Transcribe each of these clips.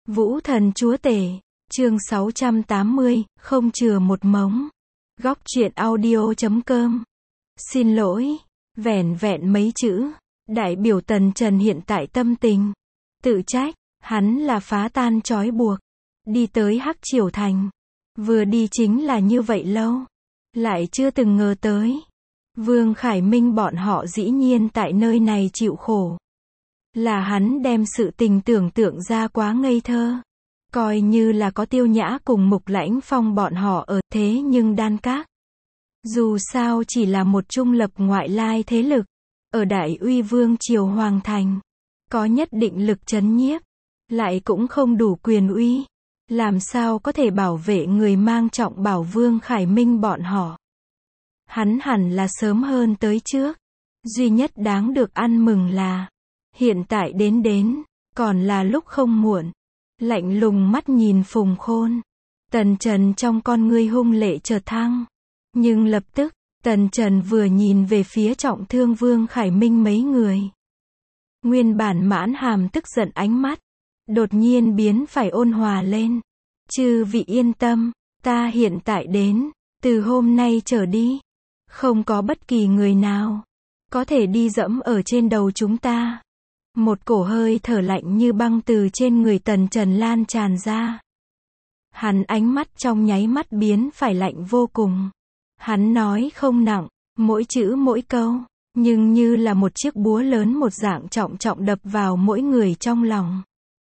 Vũ thần chúa tể, chương 680, không chừa một mống. Góc truyện audio.com. Xin lỗi, vẻn vẹn mấy chữ. Đại biểu Tần Trần hiện tại tâm tình tự trách, hắn là phá tan trói buộc, đi tới Hắc Triều Thành. Vừa đi chính là như vậy lâu, lại chưa từng ngờ tới Vương Khải Minh bọn họ dĩ nhiên tại nơi này chịu khổ. Là hắn đem sự tình tưởng tượng ra quá ngây thơ. Coi như là có Tiêu Nhã cùng Mục Lãnh Phong bọn họ ở, thế nhưng Đan Các dù sao chỉ là một trung lập ngoại lai thế lực, ở Đại Uy Vương Triều Hoàng Thành, có nhất định lực trấn nhiếp, lại cũng không đủ quyền uy. Làm sao có thể bảo vệ người mang trọng bảo Vương Khải Minh bọn họ. Hắn hẳn là sớm hơn tới trước. Duy nhất đáng được ăn mừng là hiện tại đến, còn là lúc không muộn. Lạnh lùng mắt nhìn Phùng Khôn. Tần Trần trong con ngươi hung lệ chợt thăng. Nhưng lập tức, Tần Trần vừa nhìn về phía trọng thương Vương Khải Minh mấy người. Nguyên bản mãn hàm tức giận ánh mắt, đột nhiên biến phải ôn hòa lên. Chư vị yên tâm, ta hiện tại đến, từ hôm nay trở đi, không có bất kỳ người nào có thể đi dẫm ở trên đầu chúng ta. Một cổ hơi thở lạnh như băng từ trên người Tần Trần lan tràn ra. Hắn ánh mắt trong nháy mắt biến phải lạnh vô cùng. Hắn nói không nặng, mỗi chữ mỗi câu, nhưng như là một chiếc búa lớn một dạng trọng trọng đập vào mỗi người trong lòng.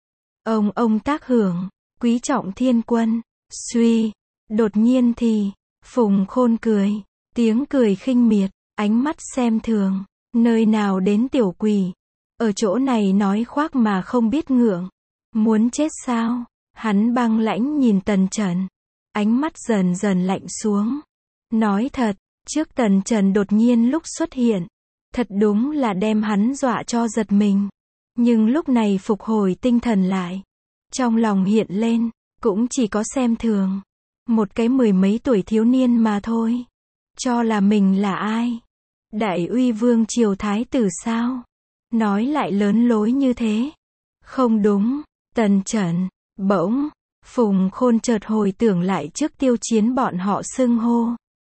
Ông tác hưởng, quý trọng thiên quân, suy, đột nhiên thì, Phùng Khôn cười, tiếng cười khinh miệt, ánh mắt xem thường, nơi nào đến tiểu quỷ, ở chỗ này nói khoác mà không biết ngượng, muốn chết sao? Hắn băng lãnh nhìn Tần Trần, ánh mắt dần dần lạnh xuống. Nói thật, trước Tần Trần đột nhiên lúc xuất hiện, thật đúng là đem hắn dọa cho giật mình. Nhưng lúc này phục hồi tinh thần lại, trong lòng hiện lên, cũng chỉ có xem thường. Một cái mười mấy tuổi thiếu niên mà thôi. Cho là mình là ai? Đại Uy Vương Triều Thái tử sao? Nói lại lớn lối như thế. Không đúng, Tần Trần, bỗng, Phùng Khôn chợt hồi tưởng lại trước Tiêu Chiến bọn họ xưng hô.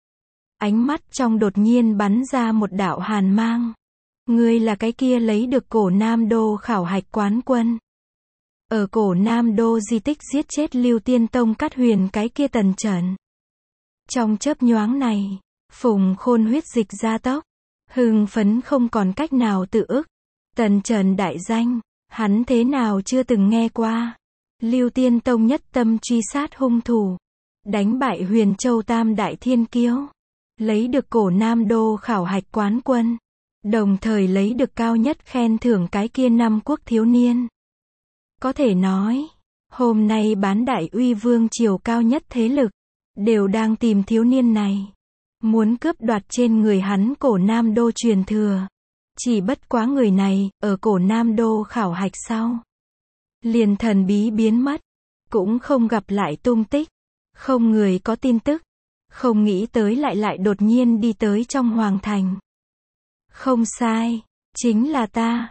Ánh mắt trong đột nhiên bắn ra một đạo hàn mang. Ngươi là cái kia lấy được Cổ Nam Đô khảo hạch quán quân. Ở Cổ Nam Đô di tích giết chết Lưu Tiên Tông Cát Huyền cái kia Tần Trần. Trong chớp nhoáng này, Phùng Khôn huyết dịch gia tốc, hưng phấn không còn cách nào tự ức. Tần Trần đại danh, hắn thế nào chưa từng nghe qua. Lưu Tiên Tông nhất tâm truy sát hung thủ, đánh bại Huyền Châu Tam đại thiên kiêu, lấy được Cổ Nam Đô khảo hạch quán quân, đồng thời lấy được cao nhất khen thưởng cái kia năm quốc thiếu niên. Có thể nói, hôm nay bán Đại Uy Vương Triều cao nhất thế lực, đều đang tìm thiếu niên này, muốn cướp đoạt trên người hắn Cổ Nam Đô truyền thừa. Chỉ bất quá người này, ở Cổ Nam Đô khảo hạch sau, liền thần bí biến mất, cũng không gặp lại tung tích, không người có tin tức, không nghĩ tới lại đột nhiên đi tới trong hoàng thành. Không sai, chính là ta,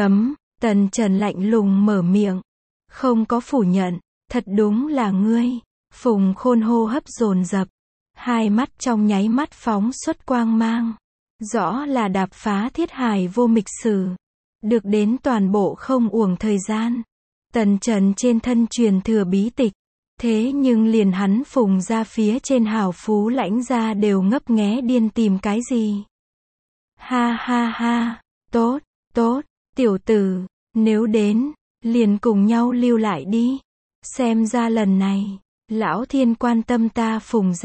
Tần Trần lạnh lùng mở miệng, không có phủ nhận, thật đúng là ngươi. Phùng Khôn hô hấp dồn dập, hai mắt trong nháy mắt phóng xuất quang mang, rõ là đạp phá thiết hài vô mịch sử, được đến toàn bộ không uổng thời gian. Tần Trần trên thân truyền thừa bí tịch, thế nhưng liền hắn Phùng ra phía trên hào phú lãnh gia đều ngấp nghé điên tìm cái gì. Ha ha ha, tốt, tiểu tử, nếu đến, liền cùng nhau lưu lại đi. Xem ra lần này, Lão Thiên quan tâm ta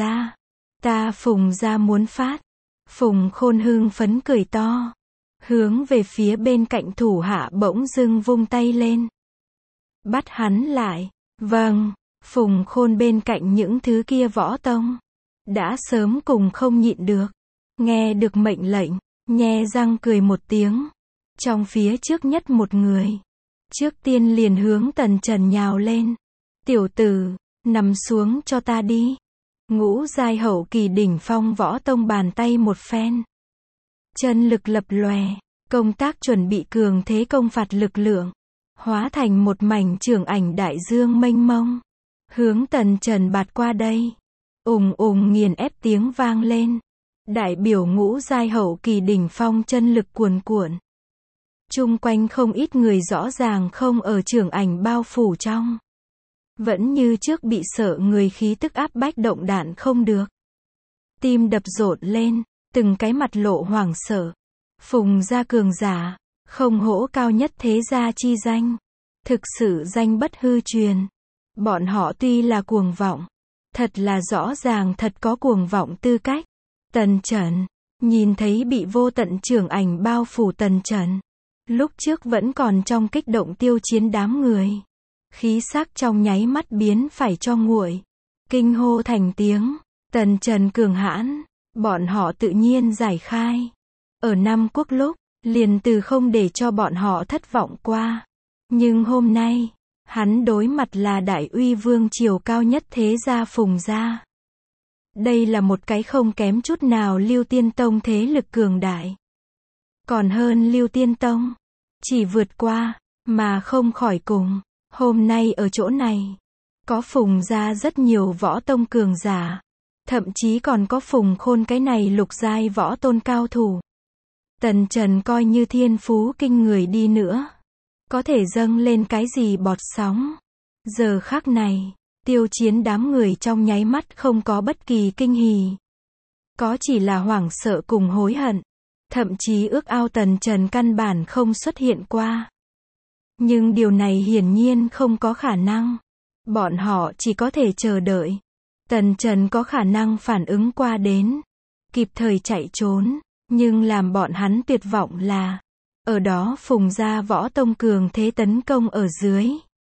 Phùng ra muốn phát. Phùng Khôn hưng phấn cười to, hướng về phía bên cạnh thủ hạ bỗng dưng vung tay lên. Bắt hắn lại. Vâng, Phùng Khôn bên cạnh những thứ kia võ tông, đã sớm cùng không nhịn được. Nghe được mệnh lệnh, nhe răng cười một tiếng. Trong phía trước nhất một người, trước tiên liền hướng Tần Trần nhào lên. Tiểu tử, nằm xuống cho ta đi. Ngũ giai hậu kỳ đỉnh phong võ tông bàn tay một phen, chân lực lập lòe, công tác chuẩn bị cường thế công phạt lực lượng, hóa thành một mảnh trường ảnh đại dương mênh mông, hướng Tần Trần bạt qua đây. Ùng ùng nghiền ép tiếng vang lên. Đại biểu ngũ giai hậu kỳ đỉnh phong chân lực cuồn cuộn. Chung quanh không ít người rõ ràng không ở trường ảnh bao phủ trong. Vẫn như trước bị sợ người khí tức áp bách động đạn không được. Tim đập rộn lên, từng cái mặt lộ hoảng sợ. Phùng gia cường giả, không hổ cao nhất thế gia chi danh. Thực sự danh bất hư truyền. Bọn họ tuy là cuồng vọng, thật là rõ ràng thật có cuồng vọng tư cách. Tần Trần, nhìn thấy bị vô tận trường ảnh bao phủ Tần Trần. Lúc trước vẫn còn trong kích động tiêu chiến đám người. Khí sắc trong nháy mắt biến phải cho nguội. Kinh hô thành tiếng, Tần Trần cường hãn, bọn họ tự nhiên giải khai. Ở Nam Quốc lúc, liền từ không để cho bọn họ thất vọng qua. Nhưng hôm nay, hắn đối mặt là đại uy vương triều cao nhất thế gia Phùng gia. Đây là một cái không kém chút nào Lưu Tiên Tông thế lực cường đại. Còn hơn Lưu Tiên Tông, chỉ vượt qua, mà không khỏi cùng. Hôm nay ở chỗ này, có Phùng gia rất nhiều võ tông cường giả. Thậm chí còn có Phùng Khôn cái này lục giai võ tôn cao thủ. Tần Trần coi như thiên phú kinh người đi nữa, có thể dâng lên cái gì bọt sóng. Giờ khắc này, tiêu chiến đám người trong nháy mắt không có bất kỳ kinh hỉ. Có chỉ là hoảng sợ cùng hối hận. Thậm chí ước ao Tần Trần căn bản không xuất hiện qua. Nhưng điều này hiển nhiên không có khả năng. Bọn họ chỉ có thể chờ đợi. Tần Trần có khả năng phản ứng qua đến, kịp thời chạy trốn. Nhưng làm bọn hắn tuyệt vọng là, ở đó Phùng gia võ tông cường thế tấn công ở dưới.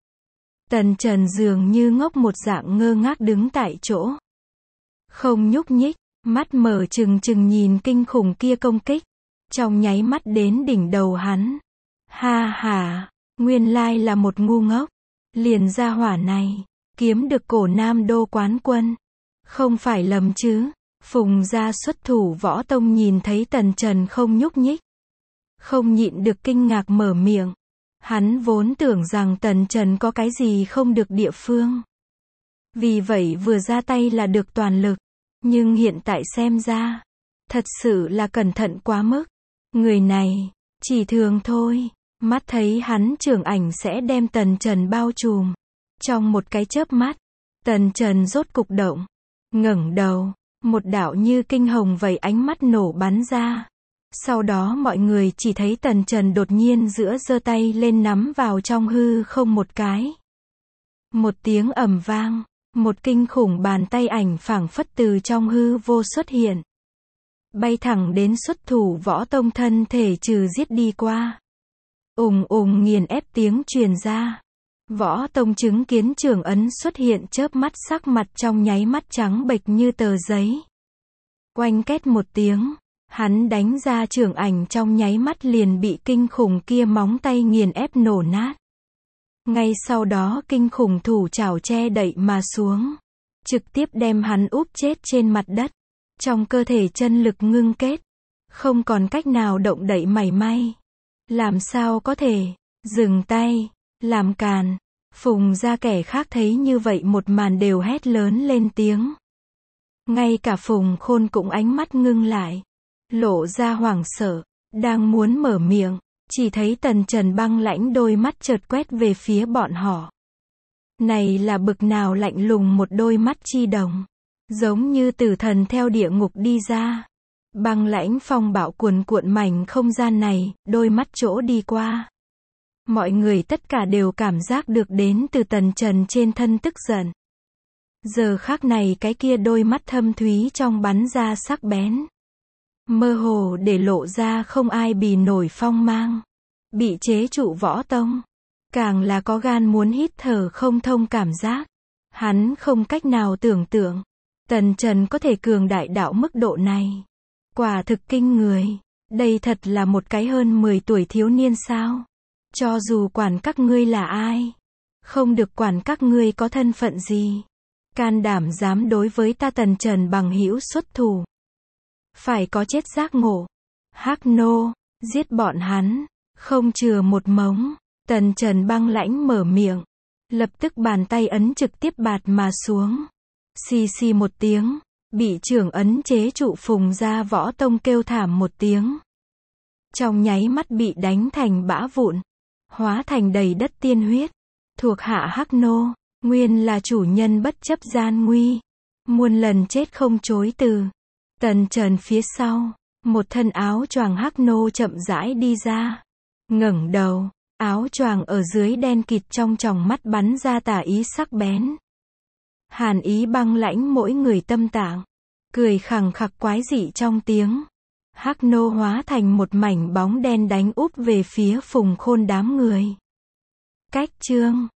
Tần Trần dường như ngốc một dạng ngơ ngác đứng tại chỗ. Không nhúc nhích, mắt mở trừng trừng nhìn kinh khủng kia công kích. Trong nháy mắt đến đỉnh đầu hắn. Ha ha, nguyên lai là một ngu ngốc. Liền ra hỏa này, kiếm được cổ Nam Đô quán quân. Không phải lầm chứ. Phùng gia xuất thủ võ tông nhìn thấy Tần Trần không nhúc nhích. Không nhịn được kinh ngạc mở miệng. Hắn vốn tưởng rằng Tần Trần có cái gì không được địa phương. Vì vậy vừa ra tay là được toàn lực. Nhưng hiện tại xem ra, thật sự là cẩn thận quá mức. Người này, chỉ thường thôi. Mắt thấy hắn trưởng ảnh sẽ đem Tần Trần bao trùm. Trong một cái chớp mắt, Tần Trần rốt cục động. Ngẩng đầu, một đạo như kinh hồng vậy ánh mắt nổ bắn ra. Sau đó mọi người chỉ thấy Tần Trần đột nhiên giơ tay lên nắm vào trong hư không một cái. Một tiếng ầm vang, một kinh khủng bàn tay ảnh phảng phất từ trong hư vô xuất hiện. Bay thẳng đến xuất thủ võ tông thân thể trừ giết đi qua. Ùng ùng nghiền ép tiếng truyền ra. Võ tông chứng kiến trưởng ấn xuất hiện chớp mắt sắc mặt trong nháy mắt trắng bệch như tờ giấy. Oanh két một tiếng, hắn đánh ra trưởng ảnh trong nháy mắt liền bị kinh khủng kia móng tay nghiền ép nổ nát. Ngay sau đó kinh khủng thủ chảo che đậy mà xuống, trực tiếp đem hắn úp chết trên mặt đất. Trong cơ thể chân lực ngưng kết, không còn cách nào động đậy mảy may. Làm sao có thể, dừng tay, làm càn. Phùng gia kẻ khác thấy như vậy một màn đều hét lớn lên tiếng. Ngay cả Phùng Khôn cũng ánh mắt ngưng lại, lộ ra hoảng sợ, đang muốn mở miệng, chỉ thấy Tần Trần băng lãnh đôi mắt chợt quét về phía bọn họ. Này là bực nào lạnh lùng một đôi mắt chi đồng, giống như tử thần theo địa ngục đi ra. Băng lãnh phong bạo cuồn cuộn mảnh không gian này, đôi mắt chỗ đi qua. Mọi người tất cả đều cảm giác được đến từ Tần Trần trên thân tức giận. Giờ khắc này cái kia đôi mắt thâm thúy trong bắn ra sắc bén. Mơ hồ để lộ ra không ai bì nổi phong mang. Bị chế trụ võ tông. Càng là có gan muốn hít thở không thông cảm giác. Hắn không cách nào tưởng tượng. Tần Trần có thể cường đại đạo mức độ này. Quả thực kinh người. Đây thật là một cái hơn 10 tuổi thiếu niên sao? Cho dù quản các ngươi là ai, không được quản các ngươi có thân phận gì, can đảm dám đối với ta Tần Trần bằng hữu xuất thủ, phải có chết giác ngộ. Hắc nô, giết bọn hắn, không chừa một mống. Tần Trần băng lãnh mở miệng. Lập tức bàn tay ấn trực tiếp bạt mà xuống. Xì xì một tiếng. Bị trưởng ấn chế trụ Phùng Gia Võ Tông kêu thảm một tiếng. Trong nháy mắt bị đánh thành bã vụn. Hóa thành đầy đất tiên huyết. Thuộc hạ Hắc Nô. Nguyên là chủ nhân bất chấp gian nguy. Muôn lần chết không chối từ. Tần Trần phía sau. Một thân áo choàng Hắc Nô chậm rãi đi ra. Ngẩng đầu. Áo choàng ở dưới đen kịt trong tròng mắt bắn ra tà ý sắc bén. Hàn ý băng lãnh mỗi người tâm tạng. Cười khằng khặc quái dị trong tiếng. Hắc Nô hóa thành một mảnh bóng đen đánh úp về phía Phùng Khôn đám người. Cách chương